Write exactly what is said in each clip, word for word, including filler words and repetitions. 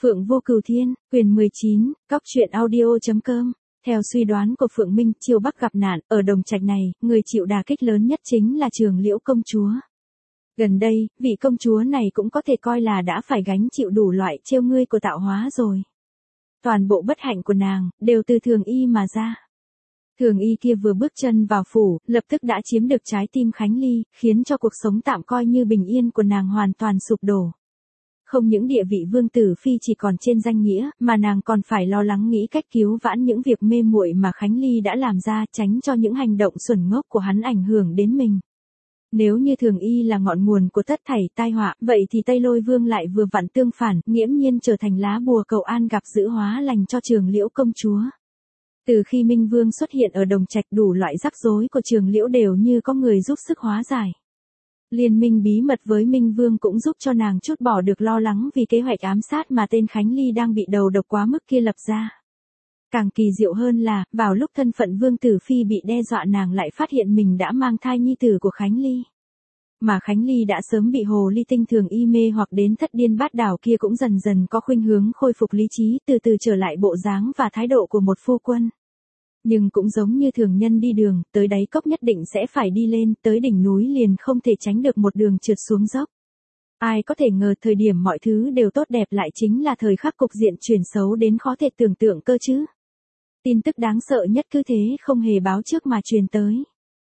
Phượng Vô Cửu Thiên, quyền mười chín, cóc truyện audio.com. Theo suy đoán của Phượng Minh, Chiêu Bắc gặp nạn, ở Đồng Trạch này, người chịu đả kích lớn nhất chính là Trường Liễu công chúa. Gần đây, vị công chúa này cũng có thể coi là đã phải gánh chịu đủ loại trêu ngươi của tạo hóa rồi. Toàn bộ bất hạnh của nàng, đều từ Thường Y mà ra. Thường Y kia vừa bước chân vào phủ, lập tức đã chiếm được trái tim Khánh Ly, khiến cho cuộc sống tạm coi như bình yên của nàng hoàn toàn sụp đổ. Không những địa vị vương tử phi chỉ còn trên danh nghĩa, mà nàng còn phải lo lắng nghĩ cách cứu vãn những việc mê muội mà Khánh Ly đã làm ra, tránh cho những hành động xuẩn ngốc của hắn ảnh hưởng đến mình. Nếu như Thường Y là ngọn nguồn của tất thảy tai họa, vậy thì Tây Lôi Vương lại vừa vặn tương phản, nghiễm nhiên trở thành lá bùa cầu an gặp dữ hóa lành cho Trường Liễu công chúa. Từ khi Minh Vương xuất hiện ở Đồng Trạch, đủ loại rắc rối của Trường Liễu đều như có người giúp sức hóa giải. Liên minh bí mật với Minh Vương cũng giúp cho nàng chút bỏ được lo lắng vì kế hoạch ám sát mà tên Khánh Ly đang bị đầu độc quá mức kia lập ra. Càng kỳ diệu hơn là, vào lúc thân phận vương tử phi bị đe dọa, nàng lại phát hiện mình đã mang thai nhi tử của Khánh Ly. Mà Khánh Ly đã sớm bị hồ ly tinh Thường Y mê hoặc đến thất điên bát đảo kia cũng dần dần có khuynh hướng khôi phục lý trí, từ từ trở lại bộ dáng và thái độ của một phu quân. Nhưng cũng giống như thường nhân đi đường, tới đáy cốc nhất định sẽ phải đi lên, tới đỉnh núi liền không thể tránh được một đường trượt xuống dốc. Ai có thể ngờ thời điểm mọi thứ đều tốt đẹp lại chính là thời khắc cục diện chuyển xấu đến khó thể tưởng tượng cơ chứ. Tin tức đáng sợ nhất cứ thế không hề báo trước mà truyền tới.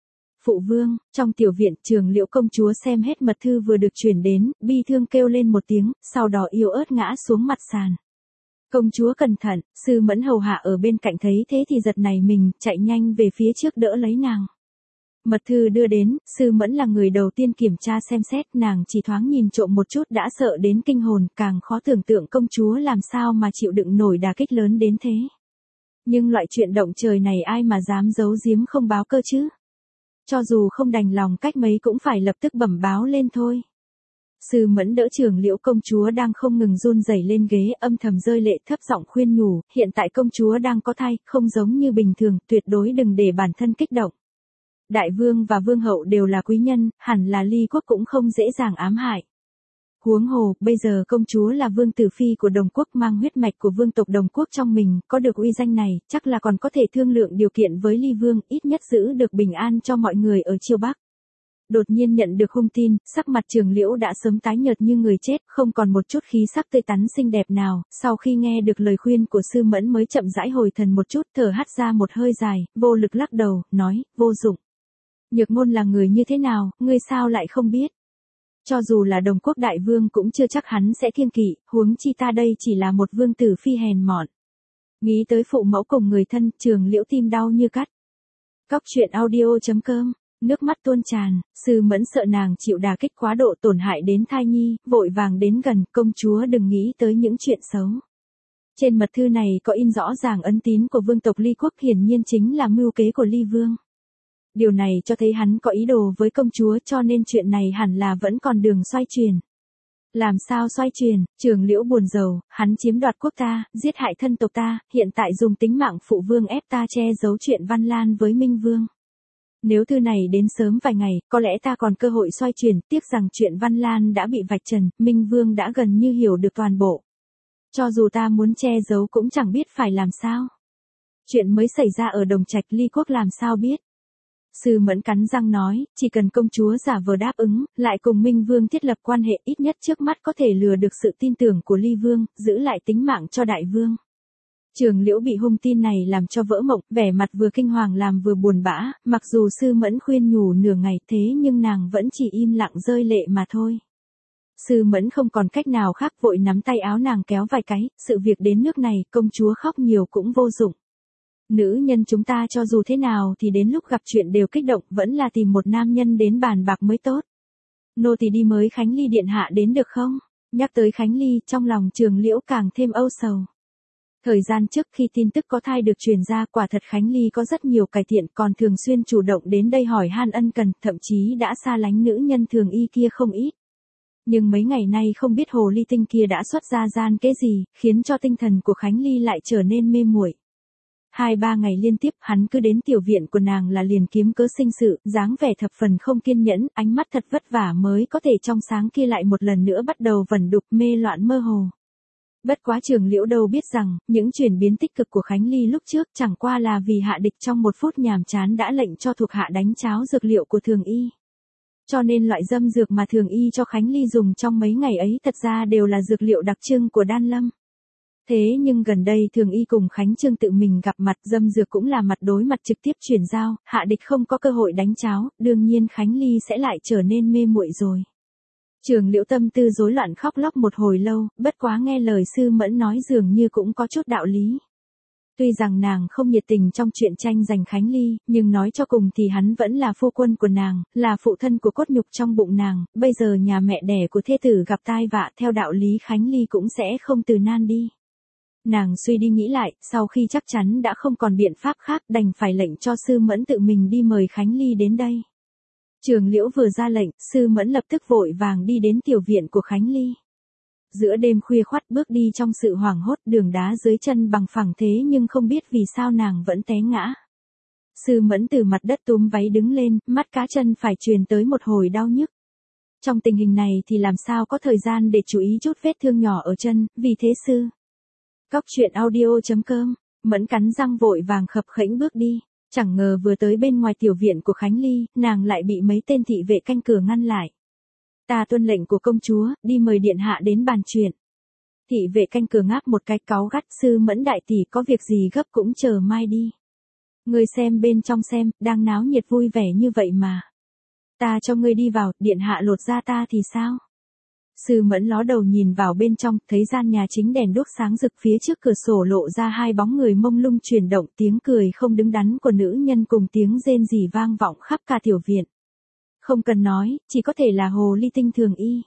Phụ vương, trong tiểu viện, Trường Liễu công chúa xem hết mật thư vừa được truyền đến, bi thương kêu lên một tiếng, sau đó yếu ớt ngã xuống mặt sàn. Công chúa cẩn thận, Sư Mẫn hầu hạ ở bên cạnh thấy thế thì giật nảy mình, chạy nhanh về phía trước đỡ lấy nàng. Mật thư đưa đến, Sư Mẫn là người đầu tiên kiểm tra xem xét, nàng chỉ thoáng nhìn trộm một chút đã sợ đến kinh hồn, càng khó tưởng tượng công chúa làm sao mà chịu đựng nổi đả kích lớn đến thế. Nhưng loại chuyện động trời này ai mà dám giấu giếm không báo cơ chứ? Cho dù không đành lòng cách mấy cũng phải lập tức bẩm báo lên thôi. Sư Mẫn đỡ Trường Liễu công chúa đang không ngừng run rẩy lên ghế, âm thầm rơi lệ, thấp giọng khuyên nhủ, hiện tại công chúa đang có thai, không giống như bình thường, tuyệt đối đừng để bản thân kích động. Đại vương và vương hậu đều là quý nhân, hẳn là ly quốc cũng không dễ dàng ám hại. Huống hồ, bây giờ công chúa là vương tử phi của Đồng quốc, mang huyết mạch của vương tộc Đồng quốc trong mình, có được uy danh này, chắc là còn có thể thương lượng điều kiện với ly vương, ít nhất giữ được bình an cho mọi người ở Chiêu Bắc. Đột nhiên nhận được hung tin, sắc mặt Trường Liễu đã sớm tái nhợt như người chết, không còn một chút khí sắc tươi tắn xinh đẹp nào, sau khi nghe được lời khuyên của Sư Mẫn mới chậm rãi hồi thần một chút, thở hắt ra một hơi dài, vô lực lắc đầu, nói, vô dụng. Nhược Ngôn là người như thế nào, ngươi sao lại không biết? Cho dù là Đồng quốc đại vương cũng chưa chắc hắn sẽ kiêng kỵ, huống chi ta đây chỉ là một vương tử phi hèn mọn. Nghĩ tới phụ mẫu cùng người thân, Trường Liễu tim đau như cắt. Cóc truyện audio.com. Nước mắt tuôn tràn, Sư Mẫn sợ nàng chịu đả kích quá độ tổn hại đến thai nhi, vội vàng đến gần, công chúa đừng nghĩ tới những chuyện xấu. Trên mật thư này có in rõ ràng ấn tín của vương tộc Ly quốc, hiển nhiên chính là mưu kế của Ly vương. Điều này cho thấy hắn có ý đồ với công chúa, cho nên chuyện này hẳn là vẫn còn đường xoay chuyển. Làm sao xoay chuyển? Trường Liễu buồn rầu, hắn chiếm đoạt quốc ta, giết hại thân tộc ta, hiện tại dùng tính mạng phụ vương ép ta che giấu chuyện Văn Lan với Minh vương. Nếu thư này đến sớm vài ngày, có lẽ ta còn cơ hội xoay chuyển, tiếc rằng chuyện Văn Lan đã bị vạch trần, Minh Vương đã gần như hiểu được toàn bộ. Cho dù ta muốn che giấu cũng chẳng biết phải làm sao. Chuyện mới xảy ra ở Đồng Trạch, Ly quốc làm sao biết. Sư Mẫn cắn răng nói, chỉ cần công chúa giả vờ đáp ứng, lại cùng Minh Vương thiết lập quan hệ, ít nhất trước mắt có thể lừa được sự tin tưởng của Ly Vương, giữ lại tính mạng cho đại vương. Trường Liễu bị hung tin này làm cho vỡ mộng, vẻ mặt vừa kinh hoàng làm vừa buồn bã, mặc dù Sư Mẫn khuyên nhủ nửa ngày thế nhưng nàng vẫn chỉ im lặng rơi lệ mà thôi. Sư Mẫn không còn cách nào khác, vội nắm tay áo nàng kéo vài cái, sự việc đến nước này, công chúa khóc nhiều cũng vô dụng. Nữ nhân chúng ta cho dù thế nào thì đến lúc gặp chuyện đều kích động, vẫn là tìm một nam nhân đến bàn bạc mới tốt. Nô tỳ đi mới Khánh Ly điện hạ đến được không? Nhắc tới Khánh Ly, trong lòng Trường Liễu càng thêm âu sầu. Thời gian trước khi tin tức có thai được truyền ra, quả thật Khánh Ly có rất nhiều cải thiện, còn thường xuyên chủ động đến đây hỏi han ân cần, thậm chí đã xa lánh nữ nhân Thường Y kia không ít. Nhưng mấy ngày nay không biết hồ ly tinh kia đã xuất ra gian kế gì, khiến cho tinh thần của Khánh Ly lại trở nên mê muội. Hai ba ngày liên tiếp hắn cứ đến tiểu viện của nàng là liền kiếm cớ sinh sự, dáng vẻ thập phần không kiên nhẫn, ánh mắt thật vất vả mới có thể trong sáng kia lại một lần nữa bắt đầu vẩn đục mê loạn mơ hồ. Bất quá Trường Liễu đâu biết rằng, những chuyển biến tích cực của Khánh Ly lúc trước chẳng qua là vì hạ địch trong một phút nhàm chán đã lệnh cho thuộc hạ đánh cháo dược liệu của Thường Y. Cho nên loại dâm dược mà Thường Y cho Khánh Ly dùng trong mấy ngày ấy thật ra đều là dược liệu đặc trưng của Đan Lâm. Thế nhưng gần đây Thường Y cùng Khánh Trương tự mình gặp mặt, dâm dược cũng là mặt đối mặt trực tiếp chuyển giao, hạ địch không có cơ hội đánh cháo, đương nhiên Khánh Ly sẽ lại trở nên mê muội rồi. Trường Liễu tâm tư rối loạn khóc lóc một hồi lâu, bất quá nghe lời Sư Mẫn nói dường như cũng có chút đạo lý. Tuy rằng nàng không nhiệt tình trong chuyện tranh giành Khánh Ly, nhưng nói cho cùng thì hắn vẫn là phu quân của nàng, là phụ thân của cốt nhục trong bụng nàng, bây giờ nhà mẹ đẻ của thê tử gặp tai vạ, theo đạo lý Khánh Ly cũng sẽ không từ nan đi. Nàng suy đi nghĩ lại, sau khi chắc chắn đã không còn biện pháp khác đành phải lệnh cho Sư Mẫn tự mình đi mời Khánh Ly đến đây. Trường Liễu vừa ra lệnh, Sư Mẫn lập tức vội vàng đi đến tiểu viện của Khánh Ly. Giữa đêm khuya khoắt bước đi trong sự hoảng hốt, đường đá dưới chân bằng phẳng thế nhưng không biết vì sao nàng vẫn té ngã. Sư Mẫn từ mặt đất túm váy đứng lên, mắt cá chân phải truyền tới một hồi đau nhức. Trong tình hình này thì làm sao có thời gian để chú ý chút vết thương nhỏ ở chân, vì thế sư. Cóc truyện audio chấm com, Mẫn cắn răng vội vàng khập khễnh bước đi. Chẳng ngờ vừa tới bên ngoài tiểu viện của Khánh Ly, nàng lại bị mấy tên thị vệ canh cửa ngăn lại. Ta tuân lệnh của công chúa, đi mời điện hạ đến bàn chuyện. Thị vệ canh cửa ngáp một cái cáu gắt, Sư Mẫn đại tỷ có việc gì gấp cũng chờ mai đi. Ngươi xem bên trong xem, đang náo nhiệt vui vẻ như vậy mà. Ta cho ngươi đi vào, điện hạ lột ra ta thì sao? Sư Mẫn ló đầu nhìn vào bên trong, thấy gian nhà chính đèn đuốc sáng rực, phía trước cửa sổ lộ ra hai bóng người mông lung chuyển động, tiếng cười không đứng đắn của nữ nhân cùng tiếng rên rỉ vang vọng khắp cả tiểu viện. Không cần nói, chỉ có thể là hồ ly tinh Thường Y.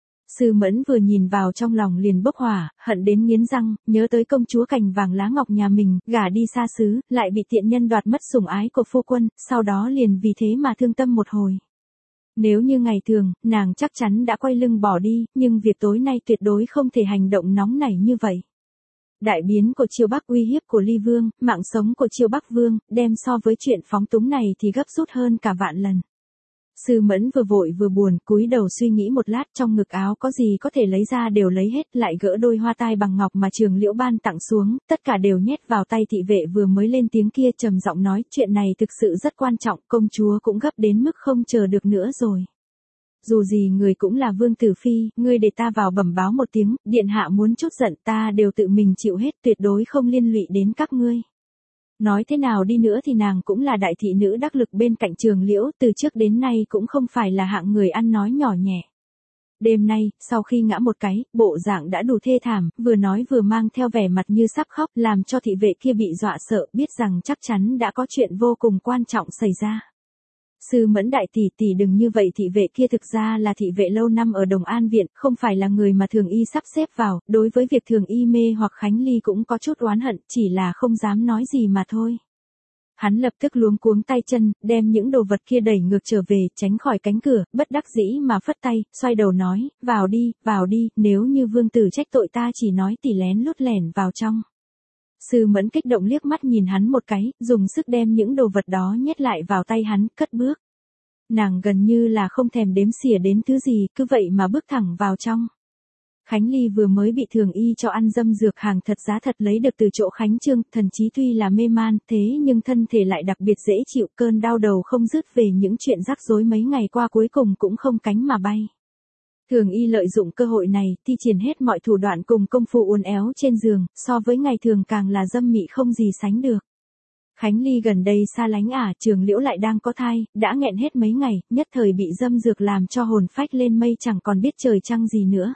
Sư Mẫn vừa nhìn vào trong lòng liền bốc hỏa, hận đến nghiến răng, nhớ tới công chúa cành vàng lá ngọc nhà mình, gả đi xa xứ, lại bị tiện nhân đoạt mất sủng ái của phu quân, sau đó liền vì thế mà thương tâm một hồi. Nếu như ngày thường, nàng chắc chắn đã quay lưng bỏ đi, nhưng việc tối nay tuyệt đối không thể hành động nóng nảy như vậy. Đại biến của Chiêu Bắc, uy hiếp của Ly Vương, mạng sống của Chiêu Bắc Vương, đem so với chuyện phóng túng này thì gấp rút hơn cả vạn lần. Sư Mẫn vừa vội vừa buồn, cúi đầu suy nghĩ một lát, trong ngực áo có gì có thể lấy ra đều lấy hết, lại gỡ đôi hoa tai bằng ngọc mà Trường Liễu ban tặng xuống, tất cả đều nhét vào tay thị vệ vừa mới lên tiếng kia, trầm giọng nói, chuyện này thực sự rất quan trọng, công chúa cũng gấp đến mức không chờ được nữa rồi. Dù gì người cũng là vương tử phi, ngươi để ta vào bẩm báo một tiếng, điện hạ muốn chút giận ta đều tự mình chịu hết, tuyệt đối không liên lụy đến các ngươi. Nói thế nào đi nữa thì nàng cũng là đại thị nữ đắc lực bên cạnh Trường Liễu, từ trước đến nay cũng không phải là hạng người ăn nói nhỏ nhẹ. Đêm nay, sau khi ngã một cái, bộ dạng đã đủ thê thảm, vừa nói vừa mang theo vẻ mặt như sắp khóc, làm cho thị vệ kia bị dọa sợ, biết rằng chắc chắn đã có chuyện vô cùng quan trọng xảy ra. Sư Mẫn đại tỷ tỷ đừng như vậy, thị vệ kia thực ra là thị vệ lâu năm ở Đồng An Viện, không phải là người mà Thường Y sắp xếp vào, đối với việc Thường Y mê hoặc Khánh Ly cũng có chút oán hận, chỉ là không dám nói gì mà thôi. Hắn lập tức luống cuống tay chân, đem những đồ vật kia đẩy ngược trở về, tránh khỏi cánh cửa, bất đắc dĩ mà phất tay, xoay đầu nói, vào đi, vào đi, nếu như vương tử trách tội ta chỉ nói tỉ lén lút lẻn vào trong. Sư Mẫn kích động liếc mắt nhìn hắn một cái, dùng sức đem những đồ vật đó nhét lại vào tay hắn, cất bước. Nàng gần như là không thèm đếm xỉa đến thứ gì, cứ vậy mà bước thẳng vào trong. Khánh Ly vừa mới bị Thường Y cho ăn dâm dược hàng thật giá thật lấy được từ chỗ Khánh Trương, thần trí tuy là mê man, thế nhưng thân thể lại đặc biệt dễ chịu, cơn đau đầu không dứt về những chuyện rắc rối mấy ngày qua cuối cùng cũng không cánh mà bay. Thường Y lợi dụng cơ hội này, thi triển hết mọi thủ đoạn cùng công phu uốn éo trên giường, so với ngày thường càng là dâm mị không gì sánh được. Khánh Ly gần đây xa lánh ả, Trường Liễu lại đang có thai, đã nghẹn hết mấy ngày, nhất thời bị dâm dược làm cho hồn phách lên mây chẳng còn biết trời trăng gì nữa.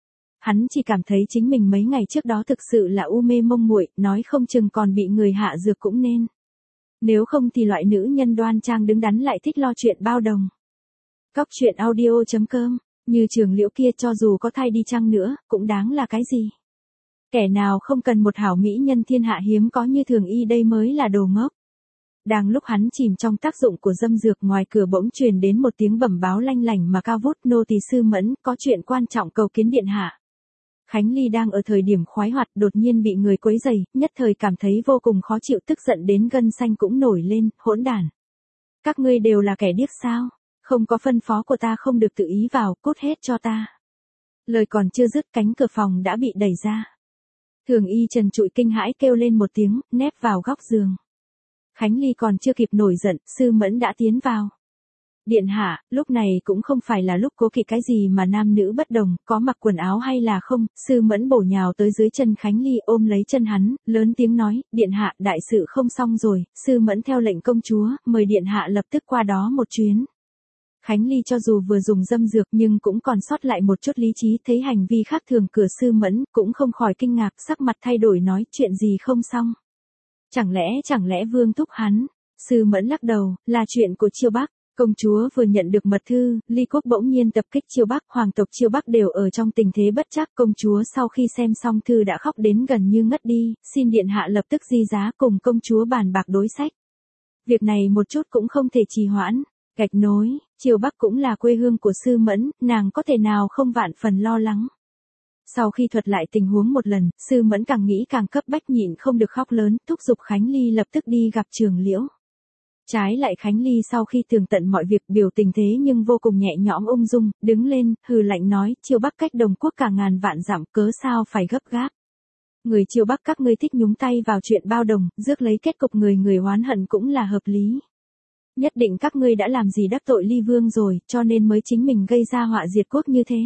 Hắn chỉ cảm thấy chính mình mấy ngày trước đó thực sự là u mê mông muội, nói không chừng còn bị người hạ dược cũng nên. Nếu không thì loại nữ nhân đoan trang đứng đắn lại thích lo chuyện bao đồng. Cóc truyện audio chấm com, như Trường Liễu kia cho dù có thai đi chăng nữa, cũng đáng là cái gì. Kẻ nào không cần một hảo mỹ nhân thiên hạ hiếm có như Thường Y đây mới là đồ ngốc. Đang lúc hắn chìm trong tác dụng của dâm dược, ngoài cửa bỗng truyền đến một tiếng bẩm báo lanh lảnh mà cao vút, nô tỳ Sư Mẫn, có chuyện quan trọng cầu kiến điện hạ. Khánh Ly đang ở thời điểm khoái hoạt đột nhiên bị người quấy rầy, nhất thời cảm thấy vô cùng khó chịu, tức giận đến gân xanh cũng nổi lên, hỗn đản. Các ngươi đều là kẻ điếc sao? Không có phân phó của ta không được tự ý vào, cút hết cho ta. Lời còn chưa dứt cánh cửa phòng đã bị đẩy ra. Thường y trần trụi kinh hãi kêu lên một tiếng, nép vào góc giường. Khánh Ly còn chưa kịp nổi giận, Sư Mẫn đã tiến vào. Điện hạ, lúc này cũng không phải là lúc cố kỵ cái gì mà nam nữ bất đồng, có mặc quần áo hay là không. Sư Mẫn bổ nhào tới dưới chân Khánh Ly ôm lấy chân hắn, lớn tiếng nói, điện hạ, đại sự không xong rồi. Sư Mẫn theo lệnh công chúa, mời điện hạ lập tức qua đó một chuyến. Khánh Ly cho dù vừa dùng dâm dược nhưng cũng còn sót lại một chút lý trí, thấy hành vi khác thường của Sư Mẫn, cũng không khỏi kinh ngạc, sắc mặt thay đổi nói, chuyện gì không xong. Chẳng lẽ chẳng lẽ vương thúc hắn. Sư Mẫn lắc đầu, là chuyện của Chiêu Bắc. Công chúa vừa nhận được mật thư, Ly Quốc bỗng nhiên tập kích Chiêu Bắc, hoàng tộc Chiêu Bắc đều ở trong tình thế bất trắc. Công chúa sau khi xem xong thư đã khóc đến gần như ngất đi, xin điện hạ lập tức di giá cùng công chúa bàn bạc đối sách. Việc này một chút cũng không thể trì hoãn. Gạch nối, Chiêu Bắc cũng là quê hương của Sư Mẫn, nàng có thể nào không vạn phần lo lắng. Sau khi thuật lại tình huống một lần, Sư Mẫn càng nghĩ càng cấp bách, nhịn không được khóc lớn, thúc giục Khánh Ly lập tức đi gặp Trường Liễu. Trái lại Khánh Ly sau khi tường tận mọi việc biểu tình thế nhưng vô cùng nhẹ nhõm ung dung, đứng lên, hừ lạnh nói, Chiêu Bắc cách Đồng Quốc cả ngàn vạn dặm, cớ sao phải gấp gáp. Người Chiêu Bắc các ngươi thích nhúng tay vào chuyện bao đồng, rước lấy kết cục người người oán hận cũng là hợp lý. Nhất định các ngươi đã làm gì đắc tội Ly Vương rồi, cho nên mới chính mình gây ra họa diệt quốc như thế.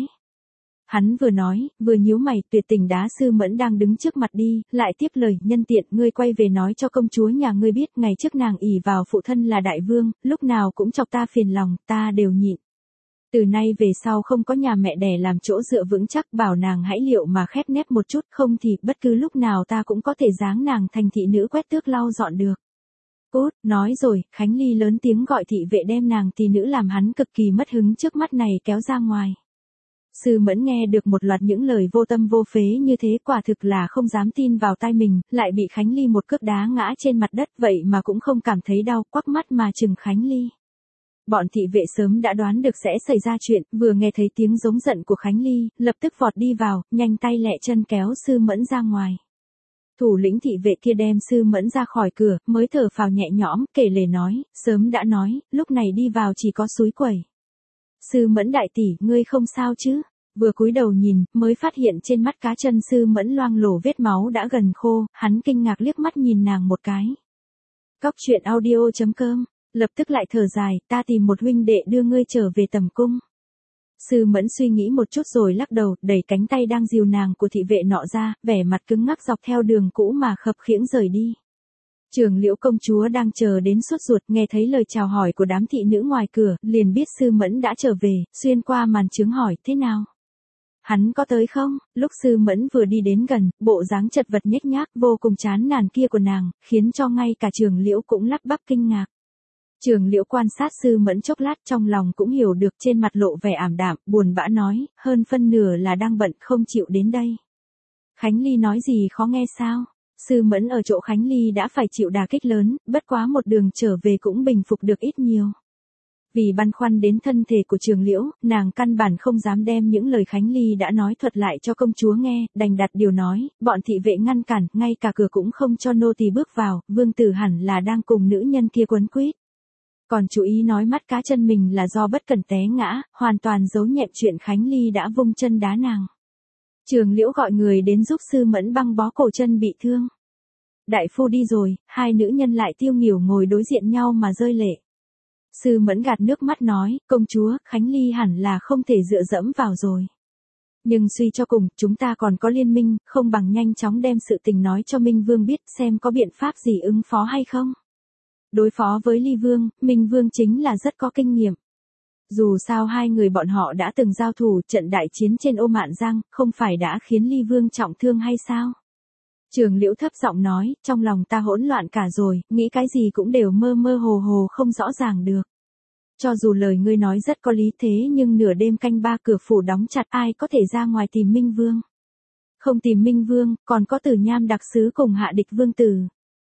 Hắn vừa nói, vừa nhíu mày, tuyệt tình đá Sư Mẫn đang đứng trước mặt đi, lại tiếp lời, nhân tiện, ngươi quay về nói cho công chúa nhà ngươi biết, ngày trước nàng ỷ vào phụ thân là đại vương, lúc nào cũng chọc ta phiền lòng, ta đều nhịn. Từ nay về sau không có nhà mẹ đẻ làm chỗ dựa vững chắc, bảo nàng hãy liệu mà khép nép một chút, không thì bất cứ lúc nào ta cũng có thể giáng nàng thành thị nữ quét tước lau dọn được. Cút, nói rồi, Khánh Ly lớn tiếng gọi thị vệ đem nàng tỷ nữ làm hắn cực kỳ mất hứng trước mắt này kéo ra ngoài. Sư Mẫn nghe được một loạt những lời vô tâm vô phế như thế, quả thực là không dám tin vào tai mình, lại bị Khánh Ly một cước đá ngã trên mặt đất, vậy mà cũng không cảm thấy đau, quắc mắt mà chừng Khánh Ly. Bọn thị vệ sớm đã đoán được sẽ xảy ra chuyện, vừa nghe thấy tiếng giống giận của Khánh Ly, lập tức vọt đi vào, nhanh tay lẹ chân kéo Sư Mẫn ra ngoài. Thủ lĩnh thị vệ kia đem Sư Mẫn ra khỏi cửa, mới thở phào nhẹ nhõm, kể lể nói, sớm đã nói, lúc này đi vào chỉ có xúi quẩy. Sư Mẫn đại tỷ, ngươi không sao chứ? Vừa cúi đầu nhìn, mới phát hiện trên mắt cá chân Sư Mẫn loang lổ vết máu đã gần khô, hắn kinh ngạc liếc mắt nhìn nàng một cái. Cóc truyện audio chấm com, lập tức lại thở dài, ta tìm một huynh đệ đưa ngươi trở về tầm cung. Sư Mẫn suy nghĩ một chút rồi lắc đầu, đẩy cánh tay đang dìu nàng của thị vệ nọ ra, vẻ mặt cứng ngắc dọc theo đường cũ mà khập khiễng rời đi. Trường Liễu công chúa đang chờ đến sốt ruột, nghe thấy lời chào hỏi của đám thị nữ ngoài cửa, liền biết Sư Mẫn đã trở về, xuyên qua màn trướng hỏi, thế nào? Hắn có tới không? Lúc Sư Mẫn vừa đi đến gần, bộ dáng chật vật nhếch nhác vô cùng chán nản kia của nàng, khiến cho ngay cả Trường Liễu cũng lắp bắp kinh ngạc. Trường Liễu quan sát Sư Mẫn chốc lát, trong lòng cũng hiểu được, trên mặt lộ vẻ ảm đạm, buồn bã nói, hơn phân nửa là đang bận không chịu đến đây. Khánh Ly nói gì khó nghe sao? Sư Mẫn ở chỗ Khánh Ly đã phải chịu đả kích lớn, bất quá một đường trở về cũng bình phục được ít nhiều. Vì băn khoăn đến thân thể của Trường Liễu, nàng căn bản không dám đem những lời Khánh Ly đã nói thuật lại cho công chúa nghe, đành đặt điều nói, bọn thị vệ ngăn cản, ngay cả cửa cũng không cho nô tỳ bước vào, vương tử hẳn là đang cùng nữ nhân kia quấn quýt. Còn chú ý nói mắt cá chân mình là do bất cẩn té ngã, hoàn toàn giấu nhẹm chuyện Khánh Ly đã vung chân đá nàng. Trường Liễu gọi người đến giúp Sư Mẫn băng bó cổ chân bị thương. Đại phu đi rồi, hai nữ nhân lại tiêu nghỉu ngồi đối diện nhau mà rơi lệ. Sư Mẫn gạt nước mắt nói, công chúa, Khánh Ly hẳn là không thể dựa dẫm vào rồi. Nhưng suy cho cùng, chúng ta còn có liên minh, không bằng nhanh chóng đem sự tình nói cho Minh Vương biết, xem có biện pháp gì ứng phó hay không. Đối phó với Ly Vương, Minh Vương chính là rất có kinh nghiệm. Dù sao hai người bọn họ đã từng giao thủ, trận đại chiến trên Ô Mạn Giang, không phải đã khiến Ly Vương trọng thương hay sao? Trường Liễu thấp giọng nói, trong lòng ta hỗn loạn cả rồi, nghĩ cái gì cũng đều mơ mơ hồ hồ không rõ ràng được. Cho dù lời ngươi nói rất có lý thế nhưng nửa đêm canh ba cửa phủ đóng chặt, ai có thể ra ngoài tìm Minh Vương? Không tìm Minh Vương, còn có Tử Nham đặc sứ cùng Hạ Địch Vương tử.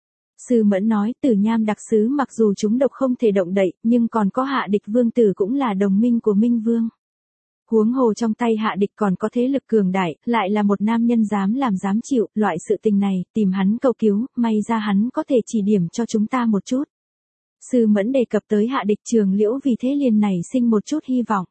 Sư Mẫn nói, Tử Nham đặc sứ mặc dù chúng độc không thể động đậy, nhưng còn có Hạ Địch Vương tử cũng là đồng minh của Minh Vương. Huống hồ trong tay Hạ Địch còn có thế lực cường đại, lại là một nam nhân dám làm dám chịu, loại sự tình này, tìm hắn cầu cứu, may ra hắn có thể chỉ điểm cho chúng ta một chút. Sư Mẫn đề cập tới Hạ Địch, Trường Liễu vì thế liền nảy sinh một chút hy vọng.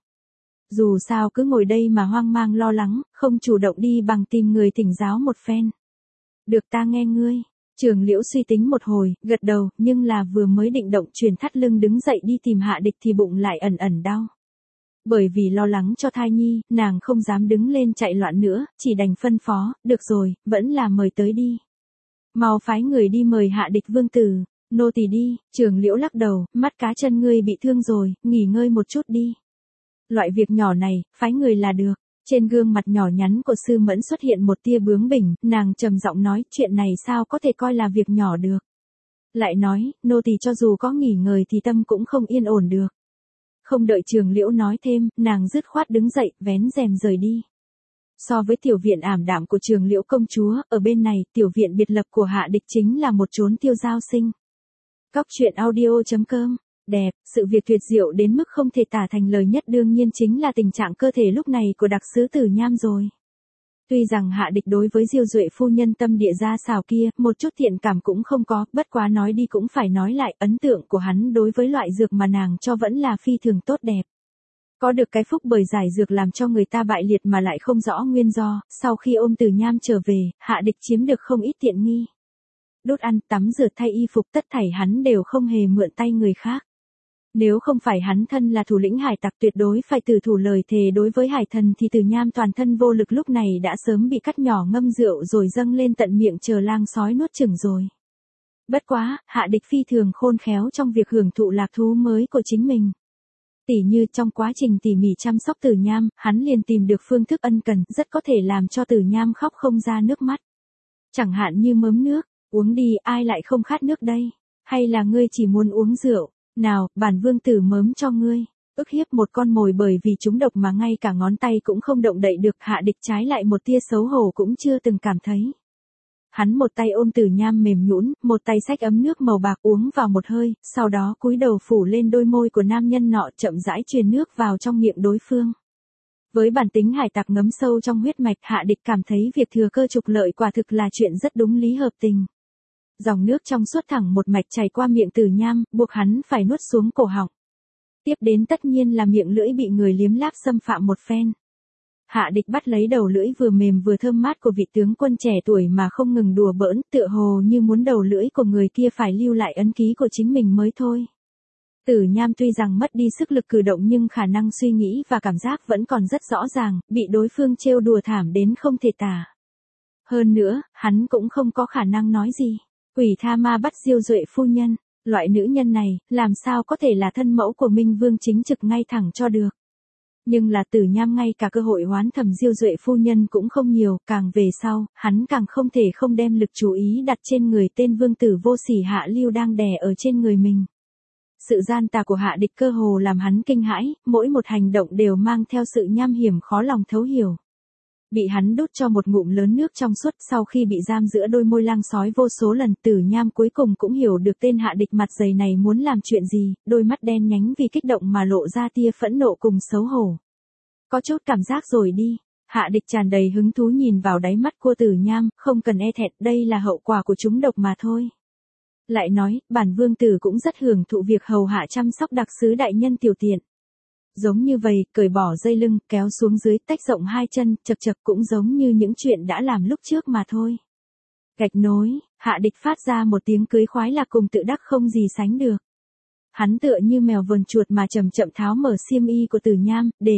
Dù sao cứ ngồi đây mà hoang mang lo lắng, không chủ động đi bằng tìm người thỉnh giáo một phen. Được, ta nghe ngươi. Trường Liễu suy tính một hồi, gật đầu, nhưng là vừa mới định động truyền thắt lưng đứng dậy đi tìm Hạ Địch thì bụng lại ẩn ẩn đau. Bởi vì lo lắng cho thai nhi, nàng không dám đứng lên chạy loạn nữa, chỉ đành phân phó, được rồi, vẫn là mời tới đi. Mau phái người đi mời Hạ Địch vương tử. Nô tỳ đi. Trường Liễu lắc đầu, mắt cá chân ngươi bị thương rồi, nghỉ ngơi một chút đi. Loại việc nhỏ này, phái người là được. Trên gương mặt nhỏ nhắn của Sư Mẫn xuất hiện một tia bướng bỉnh, nàng trầm giọng nói, chuyện này sao có thể coi là việc nhỏ được. Lại nói, nô tỳ cho dù có nghỉ ngơi thì tâm cũng không yên ổn được. Không đợi Trường Liễu nói thêm, nàng dứt khoát đứng dậy, vén rèm rời đi. So với tiểu viện ảm đạm của Trường Liễu công chúa, ở bên này, tiểu viện biệt lập của Hạ Địch chính là một chốn tiêu giao sinh. Cóc truyện audio chấm com. Đẹp, sự việc tuyệt diệu đến mức không thể tả thành lời nhất đương nhiên chính là tình trạng cơ thể lúc này của đặc sứ Tử Nham rồi. Tuy rằng Hạ Địch đối với Diêu Duệ phu nhân tâm địa gia xảo kia, một chút thiện cảm cũng không có, bất quá nói đi cũng phải nói lại, ấn tượng của hắn đối với loại dược mà nàng cho vẫn là phi thường tốt đẹp. Có được cái phúc bởi giải dược làm cho người ta bại liệt mà lại không rõ nguyên do, sau khi ôm Tử Nham trở về, Hạ Địch chiếm được không ít tiện nghi. Đốt ăn, tắm rửa thay y phục tất thảy hắn đều không hề mượn tay người khác. Nếu không phải hắn thân là thủ lĩnh hải tặc tuyệt đối phải từ thủ lời thề đối với hải thần thì Tử Nham toàn thân vô lực lúc này đã sớm bị cắt nhỏ ngâm rượu rồi dâng lên tận miệng chờ lang sói nuốt chửng rồi. Bất quá, Hạ Địch phi thường khôn khéo trong việc hưởng thụ lạc thú mới của chính mình. Tỉ như trong quá trình tỉ mỉ chăm sóc Tử Nham, hắn liền tìm được phương thức ân cần rất có thể làm cho Tử Nham khóc không ra nước mắt. Chẳng hạn như mớm nước, uống đi ai lại không khát nước đây, hay là ngươi chỉ muốn uống rượu. Nào, bản vương tử mớm cho ngươi. Ức hiếp một con mồi bởi vì chúng độc mà ngay cả ngón tay cũng không động đậy được, Hạ Địch trái lại một tia xấu hổ cũng chưa từng cảm thấy. Hắn một tay ôm Tử Nham mềm nhũn, một tay xách ấm nước màu bạc uống vào một hơi, sau đó cúi đầu phủ lên đôi môi của nam nhân nọ chậm rãi truyền nước vào trong miệng đối phương. Với bản tính hải tặc ngấm sâu trong huyết mạch, Hạ Địch cảm thấy việc thừa cơ trục lợi quả thực là chuyện rất đúng lý hợp tình. Dòng nước trong suốt thẳng một mạch chảy qua miệng Tử Nham, buộc hắn phải nuốt xuống cổ họng. Tiếp đến tất nhiên là miệng lưỡi bị người liếm láp xâm phạm một phen. Hạ Địch bắt lấy đầu lưỡi vừa mềm vừa thơm mát của vị tướng quân trẻ tuổi mà không ngừng đùa bỡn, tựa hồ như muốn đầu lưỡi của người kia phải lưu lại ấn ký của chính mình mới thôi. Tử Nham tuy rằng mất đi sức lực cử động nhưng khả năng suy nghĩ và cảm giác vẫn còn rất rõ ràng, bị đối phương trêu đùa thảm đến không thể tả. Hơn nữa, hắn cũng không có khả năng nói gì. Quỷ tha ma bắt Diêu Duệ phu nhân, loại nữ nhân này, làm sao có thể là thân mẫu của Minh Vương chính trực ngay thẳng cho được. Nhưng là Tử Nham ngay cả cơ hội oán thầm Diêu Duệ phu nhân cũng không nhiều, càng về sau, hắn càng không thể không đem lực chú ý đặt trên người tên vương tử vô sỉ Hạ Lưu đang đè ở trên người mình. Sự gian tà của Hạ Địch cơ hồ làm hắn kinh hãi, mỗi một hành động đều mang theo sự nham hiểm khó lòng thấu hiểu. Bị hắn đút cho một ngụm lớn nước trong suốt, sau khi bị giam giữa đôi môi lang sói vô số lần, Tử Nham cuối cùng cũng hiểu được tên Hạ Địch mặt dày này muốn làm chuyện gì, đôi mắt đen nhánh vì kích động mà lộ ra tia phẫn nộ cùng xấu hổ. Có chút cảm giác rồi đi. Hạ Địch tràn đầy hứng thú nhìn vào đáy mắt của Tử Nham, không cần e thẹn, đây là hậu quả của chúng độc mà thôi. Lại nói, bản vương tử cũng rất hưởng thụ việc hầu hạ chăm sóc đặc sứ đại nhân tiểu tiện. Giống như vậy, cởi bỏ dây lưng, kéo xuống dưới, tách rộng hai chân, chật chật cũng giống như những chuyện đã làm lúc trước mà thôi. Gạch nối, Hạ Địch phát ra một tiếng cưới khoái lạc cùng tự đắc không gì sánh được. Hắn tựa như mèo vờn chuột mà chậm chậm tháo mở xiêm y của Tử Nham, để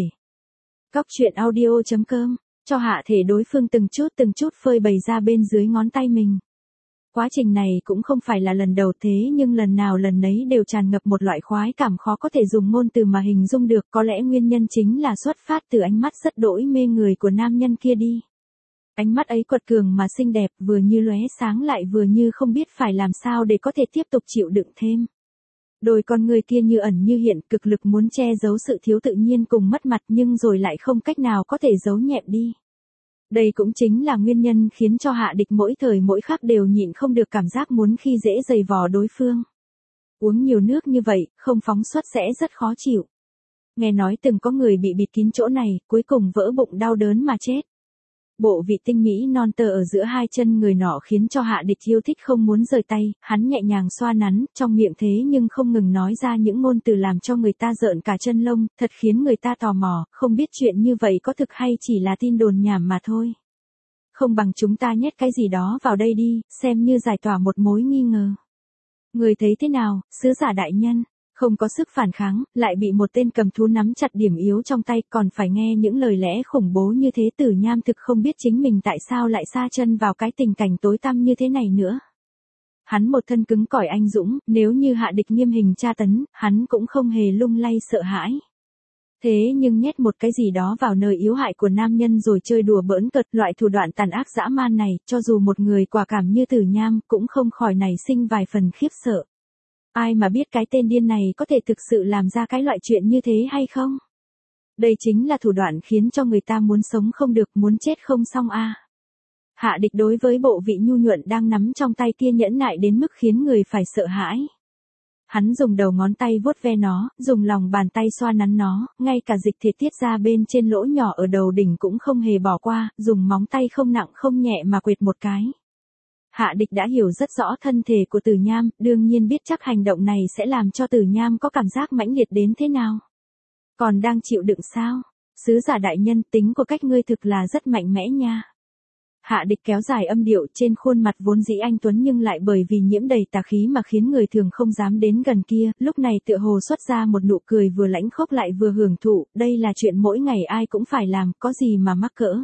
cóc truyện audio chấm com, cho hạ thể đối phương từng chút từng chút phơi bày ra bên dưới ngón tay mình. Quá trình này cũng không phải là lần đầu thế nhưng lần nào lần nấy đều tràn ngập một loại khoái cảm khó có thể dùng ngôn từ mà hình dung được, có lẽ nguyên nhân chính là xuất phát từ ánh mắt rất đỗi mê người của nam nhân kia đi. Ánh mắt ấy quật cường mà xinh đẹp, vừa như lóe sáng lại vừa như không biết phải làm sao để có thể tiếp tục chịu đựng thêm. Đôi con người kia như ẩn như hiện, cực lực muốn che giấu sự thiếu tự nhiên cùng mất mặt nhưng rồi lại không cách nào có thể giấu nhẹm đi. Đây cũng chính là nguyên nhân khiến cho Hạ Địch mỗi thời mỗi khắc đều nhịn không được cảm giác muốn khi dễ giày vò đối phương. Uống nhiều nước như vậy, không phóng xuất sẽ rất khó chịu. Nghe nói từng có người bị bịt kín chỗ này, cuối cùng vỡ bụng đau đớn mà chết. Bộ vị tinh mỹ non tơ ở giữa hai chân người nọ khiến cho Hạ Địch yêu thích không muốn rời tay, hắn nhẹ nhàng xoa nắn, trong miệng thế nhưng không ngừng nói ra những ngôn từ làm cho người ta rợn cả chân lông, thật khiến người ta tò mò, không biết chuyện như vậy có thực hay chỉ là tin đồn nhảm mà thôi. không bằng chúng ta nhét cái gì đó vào đây đi, xem như giải tỏa một mối nghi ngờ. Người thấy thế nào, sứ giả đại nhân? Không có sức phản kháng, lại bị một tên cầm thú nắm chặt điểm yếu trong tay, còn phải nghe những lời lẽ khủng bố như thế. Tử Nham thực không biết chính mình tại sao lại sa chân vào cái tình cảnh tối tăm như thế này nữa. Hắn một thân cứng cỏi anh dũng, nếu như hạ địch nghiêm hình tra tấn, hắn cũng không hề lung lay sợ hãi. Thế nhưng nhét một cái gì đó vào nơi yếu hại của nam nhân rồi chơi đùa bỡn cợt, loại thủ đoạn tàn ác dã man này, cho dù một người quả cảm như Tử Nham cũng không khỏi nảy sinh vài phần khiếp sợ. Ai mà biết cái tên điên này có thể thực sự làm ra cái loại chuyện như thế hay không? Đây chính là thủ đoạn khiến cho người ta muốn sống không được, muốn chết không xong a. À. Hạ địch đối với bộ vị nhu nhuận đang nắm trong tay kia nhẫn nại đến mức khiến người phải sợ hãi. Hắn dùng đầu ngón tay vuốt ve nó, dùng lòng bàn tay xoa nắn nó, ngay cả dịch thể tiết ra bên trên lỗ nhỏ ở đầu đỉnh cũng không hề bỏ qua, dùng móng tay không nặng không nhẹ mà quệt một cái. Hạ địch đã hiểu rất rõ thân thể của Tử Nham, đương nhiên biết chắc hành động này sẽ làm cho Tử Nham có cảm giác mãnh liệt đến thế nào. Còn đang chịu đựng sao? Sứ giả đại nhân, tính của cách ngươi thực là rất mạnh mẽ nha. Hạ địch kéo dài âm điệu, trên khuôn mặt vốn dĩ anh tuấn nhưng lại bởi vì nhiễm đầy tà khí mà khiến người thường không dám đến gần kia, lúc này tựa hồ xuất ra một nụ cười vừa lãnh khốc lại vừa hưởng thụ, đây là chuyện mỗi ngày ai cũng phải làm, có gì mà mắc cỡ.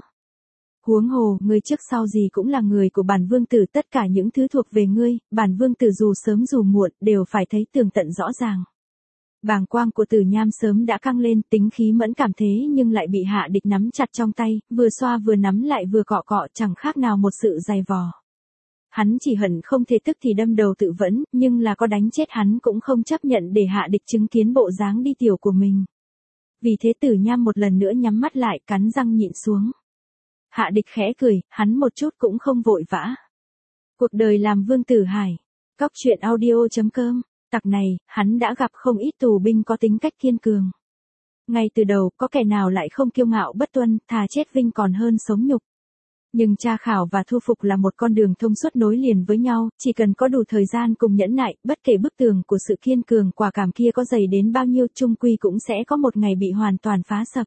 Huống hồ, ngươi trước sau gì cũng là người của bản vương tử, tất cả những thứ thuộc về ngươi, bản vương tử dù sớm dù muộn, đều phải thấy tường tận rõ ràng. Bàng quang của Tử Nham sớm đã căng lên, tính khí mẫn cảm thế nhưng lại bị hạ địch nắm chặt trong tay, vừa xoa vừa nắm lại vừa cọ cọ, chẳng khác nào một sự dày vò. Hắn chỉ hận không thể tức thì đâm đầu tự vẫn, nhưng là có đánh chết hắn cũng không chấp nhận để hạ địch chứng kiến bộ dáng đi tiểu của mình. Vì thế Tử Nham một lần nữa nhắm mắt lại, cắn răng nhịn xuống. Hạ địch khẽ cười, hắn một chút cũng không vội vã. Cuộc đời làm vương tử Hải. Cóc truyện audio chấm com. Tặc này, hắn đã gặp không ít tù binh có tính cách kiên cường. Ngay từ đầu, có kẻ nào lại không kiêu ngạo bất tuân, thà chết vinh còn hơn sống nhục. Nhưng tra khảo và thu phục là một con đường thông suốt nối liền với nhau, chỉ cần có đủ thời gian cùng nhẫn nại, bất kể bức tường của sự kiên cường quả cảm kia có dày đến bao nhiêu, chung quy cũng sẽ có một ngày bị hoàn toàn phá sập.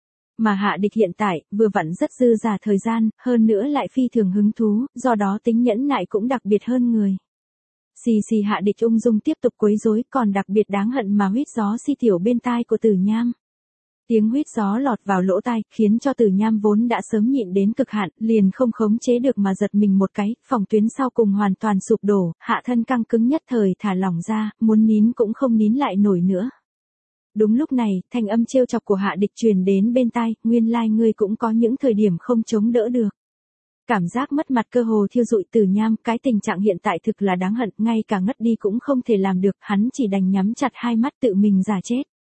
Mà hạ địch hiện tại, vừa vặn rất dư dả thời gian, hơn nữa lại phi thường hứng thú, do đó tính nhẫn nại cũng đặc biệt hơn người. Xì xì hạ địch ung dung tiếp tục quấy rối, còn đặc biệt đáng hận mà huýt gió xi tiểu bên tai của Tử Nham. Tiếng huýt gió lọt vào lỗ tai, khiến cho Tử Nham vốn đã sớm nhịn đến cực hạn, liền không khống chế được mà giật mình một cái, phòng tuyến sau cùng hoàn toàn sụp đổ, hạ thân căng cứng nhất thời thả lỏng ra, muốn nín cũng không nín lại nổi nữa. Đúng lúc này, thanh âm trêu chọc của hạ địch truyền đến bên tai, nguyên lai ngươi cũng có những thời điểm không chống đỡ được. Cảm giác mất mặt cơ hồ thiêu dụi Tử Nham, cái tình trạng hiện tại thực là đáng hận, ngay cả ngất đi cũng không thể làm được, hắn chỉ đành nhắm chặt hai mắt tự mình giả chết.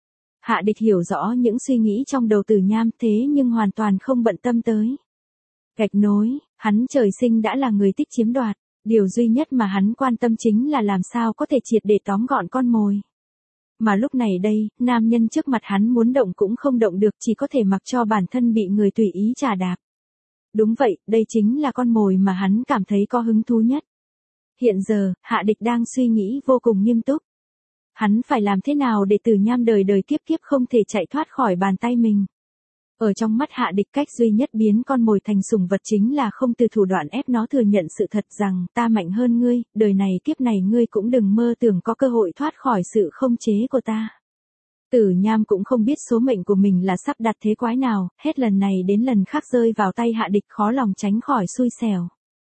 Hạ địch hiểu rõ những suy nghĩ trong đầu Tử Nham thế nhưng hoàn toàn không bận tâm tới. Gạch nối, hắn trời sinh đã là người thích chiếm đoạt, điều duy nhất mà hắn quan tâm chính là làm sao có thể triệt để tóm gọn con mồi. Mà lúc này đây, nam nhân trước mặt hắn muốn động cũng không động được, chỉ có thể mặc cho bản thân bị người tùy ý chà đạp. Đúng vậy, đây chính là con mồi mà hắn cảm thấy có hứng thú nhất. Hiện giờ, hạ địch đang suy nghĩ vô cùng nghiêm túc. Hắn phải làm thế nào để Tử Nham đời đời kiếp kiếp không thể chạy thoát khỏi bàn tay mình. Ở trong mắt hạ địch, cách duy nhất biến con mồi thành sủng vật chính là không từ thủ đoạn ép nó thừa nhận sự thật rằng ta mạnh hơn ngươi, đời này kiếp này ngươi cũng đừng mơ tưởng có cơ hội thoát khỏi sự không chế của ta. Tử Nham cũng không biết số mệnh của mình là sắp đặt thế quái nào, hết lần này đến lần khác rơi vào tay hạ địch, khó lòng tránh khỏi xui xẻo.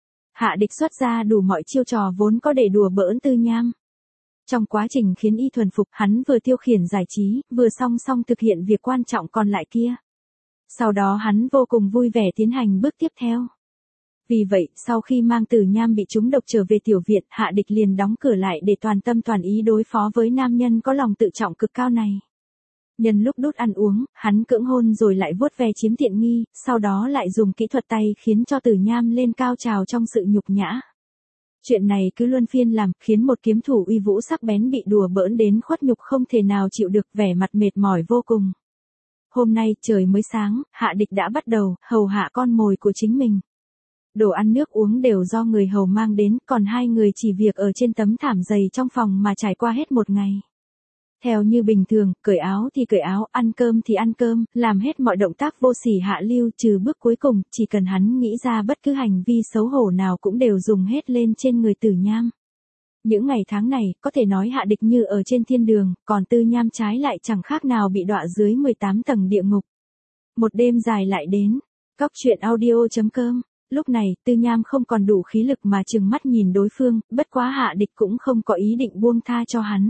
Hạ địch xuất ra đủ mọi chiêu trò vốn có để đùa bỡn Tử Nham. Trong quá trình khiến y thuần phục, hắn vừa tiêu khiển giải trí, vừa song song thực hiện việc quan trọng còn lại kia. Sau đó hắn vô cùng vui vẻ tiến hành bước tiếp theo. Vì vậy, sau khi mang Tử Nham bị trúng độc trở về tiểu viện, hạ địch liền đóng cửa lại để toàn tâm toàn ý đối phó với nam nhân có lòng tự trọng cực cao này. Nhân lúc đút ăn uống, hắn cưỡng hôn rồi lại vuốt ve chiếm tiện nghi, sau đó lại dùng kỹ thuật tay khiến cho Tử Nham lên cao trào trong sự nhục nhã. Chuyện này cứ luân phiên làm, khiến một kiếm thủ uy vũ sắc bén bị đùa bỡn đến khuất nhục không thể nào chịu được, vẻ mặt mệt mỏi vô cùng. Hôm nay trời mới sáng, hạ địch đã bắt đầu hầu hạ con mồi của chính mình. Đồ ăn nước uống đều do người hầu mang đến, còn hai người chỉ việc ở trên tấm thảm dày trong phòng mà trải qua hết một ngày. Theo như bình thường, cởi áo thì cởi áo, ăn cơm thì ăn cơm, làm hết mọi động tác vô sỉ hạ lưu trừ bước cuối cùng, chỉ cần hắn nghĩ ra bất cứ hành vi xấu hổ nào cũng đều dùng hết lên trên người Tử Nham. Những ngày tháng này, có thể nói Hạ Địch như ở trên thiên đường, còn Tư Nham trái lại chẳng khác nào bị đọa dưới mười tám tầng địa ngục. Một đêm dài lại đến. Cóc truyện audio chấm com. Lúc này, Tư Nham không còn đủ khí lực mà trừng mắt nhìn đối phương, bất quá Hạ Địch cũng không có ý định buông tha cho hắn.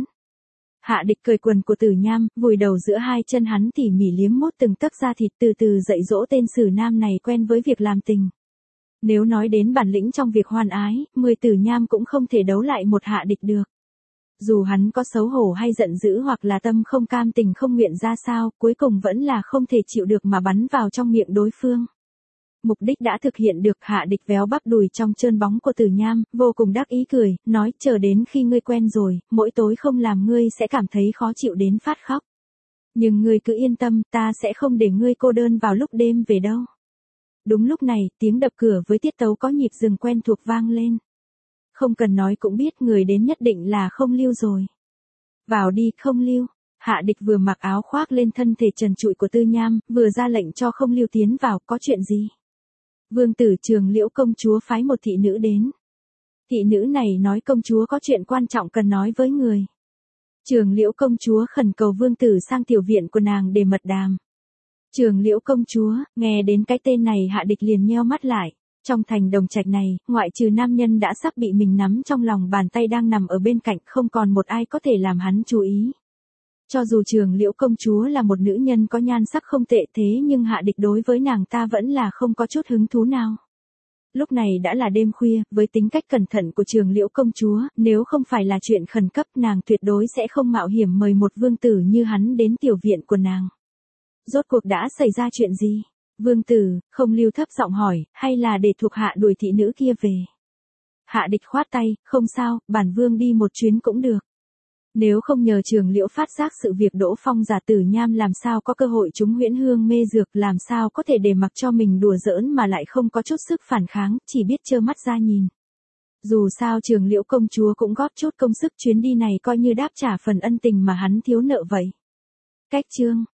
Hạ Địch cởi quần của Tử Nham, vùi đầu giữa hai chân hắn tỉ mỉ liếm mốt từng tấc da thịt, từ từ dạy dỗ tên sử nam này quen với việc làm tình. Nếu nói đến bản lĩnh trong việc hoan ái, mười Tử Nham cũng không thể đấu lại một Hạ Địch được. Dù hắn có xấu hổ hay giận dữ hoặc là tâm không cam tình không nguyện ra sao, cuối cùng vẫn là không thể chịu được mà bắn vào trong miệng đối phương. Mục đích đã thực hiện được. Hạ Địch véo bắp đùi trong trơn bóng của Tử Nham, vô cùng đắc ý cười, nói chờ đến khi ngươi quen rồi, mỗi tối không làm ngươi sẽ cảm thấy khó chịu đến phát khóc. Nhưng ngươi cứ yên tâm, ta sẽ không để ngươi cô đơn vào lúc đêm về đâu. Đúng lúc này, tiếng đập cửa với tiết tấu có nhịp dừng quen thuộc vang lên. Không cần nói cũng biết người đến nhất định là Không Lưu rồi. Vào đi, Không Lưu. Hạ Địch vừa mặc áo khoác lên thân thể trần trụi của Tư Nham, vừa ra lệnh cho Không Lưu tiến vào, có chuyện gì? Vương tử Trường Liễu công chúa phái một thị nữ đến. Thị nữ này nói công chúa có chuyện quan trọng cần nói với người. Trường Liễu công chúa khẩn cầu vương tử sang tiểu viện của nàng để mật đàm. Trường Liễu công chúa, nghe đến cái tên này Hạ Địch liền nheo mắt lại. Trong thành Đồng Trạch này, ngoại trừ nam nhân đã sắp bị mình nắm trong lòng bàn tay đang nằm ở bên cạnh, không còn một ai có thể làm hắn chú ý. Cho dù Trường Liễu công chúa là một nữ nhân có nhan sắc không tệ thế nhưng Hạ Địch đối với nàng ta vẫn là không có chút hứng thú nào. Lúc này đã là đêm khuya, với tính cách cẩn thận của Trường Liễu công chúa, nếu không phải là chuyện khẩn cấp nàng tuyệt đối sẽ không mạo hiểm mời một vương tử như hắn đến tiểu viện của nàng. Rốt cuộc đã xảy ra chuyện gì? Vương tử, Không Lưu thấp giọng hỏi, hay là để thuộc hạ đuổi thị nữ kia về? Hạ Địch khoát tay, không sao, bản vương đi một chuyến cũng được. Nếu không nhờ Trường Liễu phát giác sự việc Đỗ Phong giả Tử Nham làm sao có cơ hội trúng huyễn hương mê dược, làm sao có thể để mặc cho mình đùa giỡn mà lại không có chút sức phản kháng, chỉ biết trơ mắt ra nhìn. Dù sao Trường Liễu công chúa cũng góp chút công sức chuyến đi này coi như đáp trả phần ân tình mà hắn thiếu nợ vậy. Cách chương